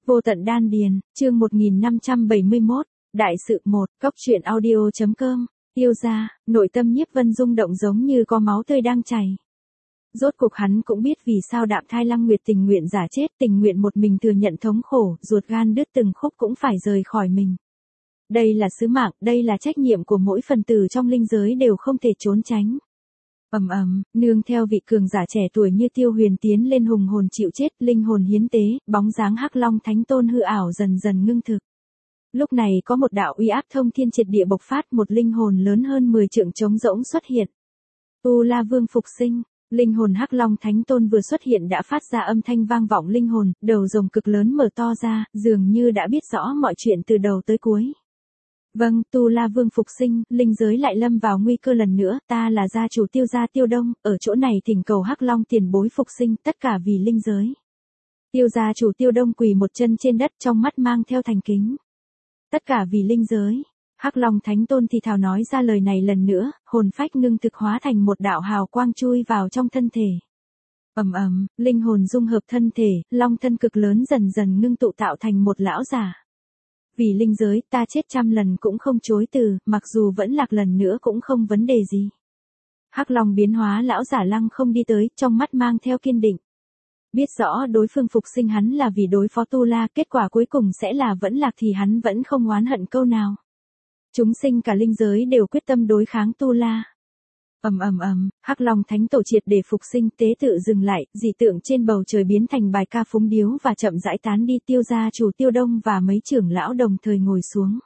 Vô tận đan điền, chương 1571, Đại sự 1, Cóc truyện audio.com, Tiêu gia, nội tâm Nhiếp Vân rung động giống như có máu tươi đang chảy. Rốt cuộc hắn cũng biết vì sao Đạm Thai Lăng Nguyệt tình nguyện giả chết, tình nguyện một mình thừa nhận thống khổ, ruột gan đứt từng khúc cũng phải rời khỏi mình. Đây là sứ mạng, đây là trách nhiệm của mỗi phần tử trong linh giới đều không thể trốn tránh. Nương theo vị cường giả trẻ tuổi như Tiêu Huyền tiến lên hùng hồn chịu chết, linh hồn hiến tế, bóng dáng Hắc Long Thánh Tôn hư ảo dần dần ngưng thực. Lúc này có một đạo uy áp thông thiên triệt địa bộc phát, một linh hồn lớn hơn 10 trượng trống rỗng xuất hiện. Tu La Vương phục sinh, linh hồn Hắc Long Thánh Tôn vừa xuất hiện đã phát ra âm thanh vang vọng linh hồn, đầu rồng cực lớn mở to ra, dường như đã biết rõ mọi chuyện từ đầu tới cuối. Vâng, Tu La Vương phục sinh, linh giới lại lâm vào nguy cơ lần nữa, ta là gia chủ Tiêu gia Tiêu Đông, ở chỗ này thỉnh cầu Hắc Long tiền bối phục sinh, tất cả vì linh giới. Tiêu gia chủ Tiêu Đông quỳ một chân trên đất, trong mắt mang theo thành kính. Tất cả vì linh giới. Hắc Long Thánh Tôn thì thào nói ra lời này lần nữa, hồn phách ngưng thực hóa thành một đạo hào quang chui vào trong thân thể. Linh hồn dung hợp thân thể, long thân cực lớn dần dần ngưng tụ tạo thành một lão giả. Vì linh giới, ta chết 100 lần cũng không chối từ, mặc dù vẫn lạc lần nữa cũng không vấn đề gì. Hắc Long biến hóa lão giả lăng không đi tới, trong mắt mang theo kiên định. Biết rõ đối phương phục sinh hắn là vì đối phó Tu La, kết quả cuối cùng sẽ là vẫn lạc thì hắn vẫn không oán hận câu nào. Chúng sinh cả linh giới đều quyết tâm đối kháng Tu La. Hắc Long Thánh Tổ triệt để phục sinh, tế tự dừng lại, dị tượng trên bầu trời biến thành bài ca phúng điếu và chậm rãi tán đi. Tiêu gia chủ Tiêu Đông và mấy trưởng lão đồng thời ngồi xuống.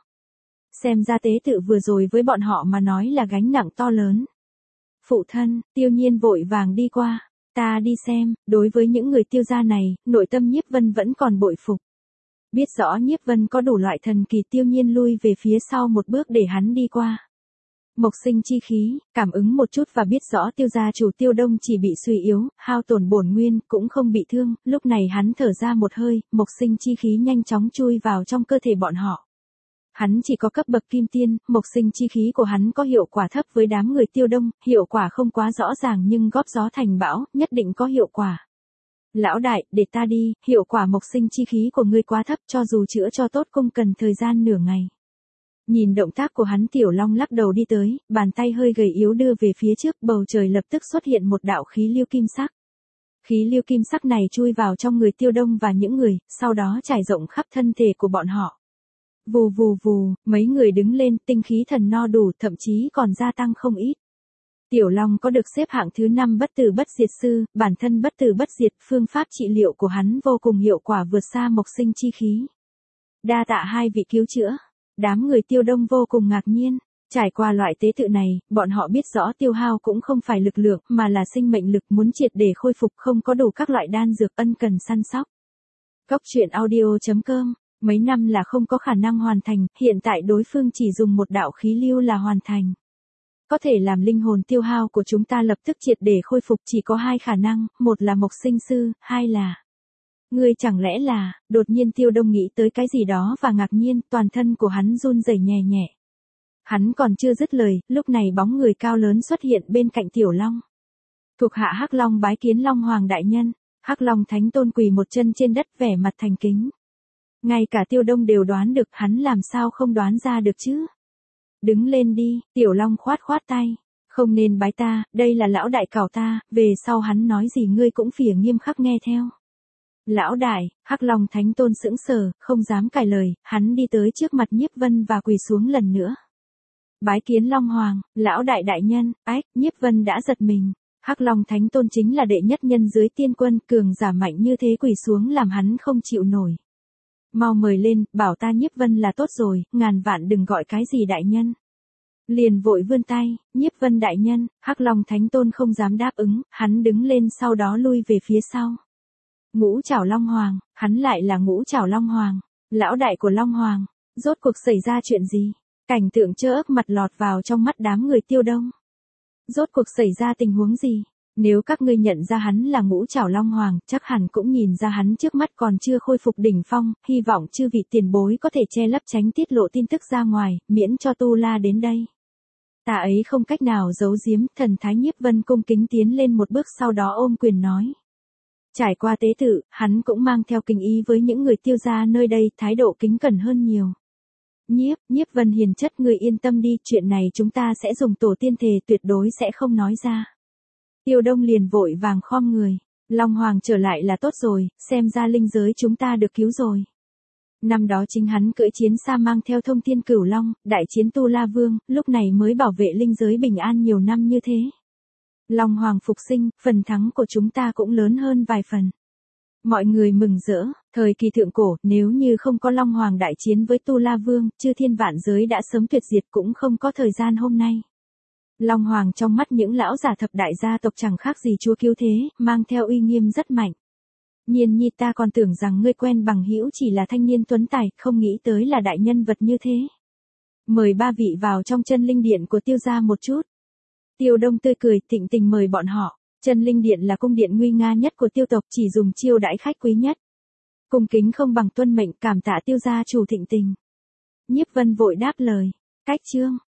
Xem ra tế tự vừa rồi với bọn họ mà nói là gánh nặng to lớn. Phụ thân, Tiêu Nhiên vội vàng đi qua. Ta đi xem, đối với những người Tiêu gia này, nội tâm Nhiếp Vân vẫn còn bội phục. Biết rõ Nhiếp Vân có đủ loại thần kỳ, Tiêu Nhiên lui về phía sau một bước để hắn đi qua. Mộc sinh chi khí, cảm ứng một chút và biết rõ Tiêu gia chủ Tiêu Đông chỉ bị suy yếu, hao tổn bổn nguyên, cũng không bị thương, lúc này hắn thở ra một hơi, mộc sinh chi khí nhanh chóng chui vào trong cơ thể bọn họ. Hắn chỉ có cấp bậc kim tiên, mộc sinh chi khí của hắn có hiệu quả thấp với đám người Tiêu Đông, hiệu quả không quá rõ ràng nhưng góp gió thành bão, nhất định có hiệu quả. Lão đại, để ta đi, hiệu quả mộc sinh chi khí của ngươi quá thấp, cho dù chữa cho tốt cũng cần thời gian nửa ngày. Nhìn động tác của hắn, Tiểu Long lắc đầu đi tới, bàn tay hơi gầy yếu đưa về phía trước, bầu trời lập tức xuất hiện một đạo khí lưu kim sắc. Khí lưu kim sắc này chui vào trong người Tiêu Đông và những người, sau đó trải rộng khắp thân thể của bọn họ. Vù vù vù, mấy người đứng lên, tinh khí thần no đủ, thậm chí còn gia tăng không ít. Tiểu Long có được xếp hạng thứ 5 bất tử bất diệt sư, bản thân bất tử bất diệt, phương pháp trị liệu của hắn vô cùng hiệu quả vượt xa mộc sinh chi khí. Đa tạ hai vị cứu chữa. Đám người Tiêu Đông vô cùng ngạc nhiên. Trải qua loại tế tự này, bọn họ biết rõ tiêu hao cũng không phải lực lượng mà là sinh mệnh lực, muốn triệt để khôi phục không có đủ các loại đan dược, ân cần săn sóc. Cóc truyện audio.com, mấy năm là không có khả năng hoàn thành, hiện tại đối phương chỉ dùng một đạo khí lưu là hoàn thành. Có thể làm linh hồn tiêu hao của chúng ta lập tức triệt để khôi phục, chỉ có hai khả năng, một là mộc sinh sư, hai là... Ngươi chẳng lẽ là, đột nhiên Tiêu Đông nghĩ tới cái gì đó và ngạc nhiên, toàn thân của hắn run rẩy nhẹ nhẹ. Hắn còn chưa dứt lời, lúc này bóng người cao lớn xuất hiện bên cạnh Tiểu Long. Thuộc hạ Hắc Long bái kiến Long Hoàng đại nhân. Hắc Long Thánh Tôn quỳ một chân trên đất, vẻ mặt thành kính. Ngay cả Tiêu Đông đều đoán được, hắn làm sao không đoán ra được chứ? Đứng lên đi, Tiểu Long khoát khoát tay. Không nên bái ta, đây là lão đại cào ta, về sau hắn nói gì ngươi cũng phỉa nghiêm khắc nghe theo. Lão đại, Hắc Long Thánh Tôn sững sờ, không dám cãi lời, hắn đi tới trước mặt Nhiếp Vân và quỳ xuống lần nữa. Bái kiến Long Hoàng, lão đại đại nhân, Nhiếp Vân đã giật mình. Hắc Long Thánh Tôn chính là đệ nhất nhân dưới tiên quân, cường giả mạnh như thế quỳ xuống làm hắn không chịu nổi. Mau mời lên, bảo ta Nhiếp Vân là tốt rồi, ngàn vạn đừng gọi cái gì đại nhân. Liền vội vươn tay, Nhiếp Vân đại nhân, Hắc Long Thánh Tôn không dám đáp ứng, hắn đứng lên sau đó lui về phía sau. Ngũ Trảo Long Hoàng, hắn lại là Ngũ Trảo Long Hoàng, lão đại của Long Hoàng, rốt cuộc xảy ra chuyện gì? Cảnh tượng trơ ức mặt lọt vào trong mắt đám người Tiêu Đông. Rốt cuộc xảy ra tình huống gì? Nếu các ngươi nhận ra hắn là Ngũ Trảo Long Hoàng, chắc hẳn cũng nhìn ra hắn trước mắt còn chưa khôi phục đỉnh phong, hy vọng chư vị tiền bối có thể che lấp tránh tiết lộ tin tức ra ngoài, miễn cho Tu La đến đây. Ta ấy không cách nào giấu giếm, thần thái Nhiếp Vân cung kính tiến lên một bước sau đó ôm quyền nói. Trải qua tế tự, hắn cũng mang theo kính ý với những người Tiêu gia nơi đây, thái độ kính cẩn hơn nhiều. Nhiếp Vân hiền chất, người yên tâm đi, chuyện này chúng ta sẽ dùng tổ tiên thề, tuyệt đối sẽ không nói ra. Tiêu Đông liền vội vàng khom người. Long Hoàng trở lại là tốt rồi, xem ra linh giới chúng ta được cứu rồi. Năm đó chính hắn cưỡi chiến xa mang theo Thông Thiên Cửu Long, đại chiến Tu La Vương, lúc này mới bảo vệ linh giới bình an nhiều năm như thế. Long Hoàng phục sinh, phần thắng của chúng ta cũng lớn hơn vài phần. Mọi người mừng rỡ, thời kỳ thượng cổ, nếu như không có Long Hoàng đại chiến với Tu La Vương, chư thiên vạn giới đã sớm tuyệt diệt, cũng không có thời gian hôm nay. Long Hoàng trong mắt những lão giả thập đại gia tộc chẳng khác gì chúa cứu thế, mang theo uy nghiêm rất mạnh. Nhiên nhi, ta còn tưởng rằng ngươi quen bằng hữu chỉ là thanh niên tuấn tài, không nghĩ tới là đại nhân vật như thế. Mời ba vị vào trong chân linh điện của Tiêu gia một chút. Tiêu Đông tươi cười, thịnh tình mời bọn họ. Chân linh điện là cung điện nguy nga nhất của Tiêu tộc, chỉ dùng chiêu đãi khách quý nhất. Cung kính không bằng tuân mệnh, cảm tạ Tiêu gia chủ thịnh tình. Nhiếp Vân vội đáp lời. Cách chương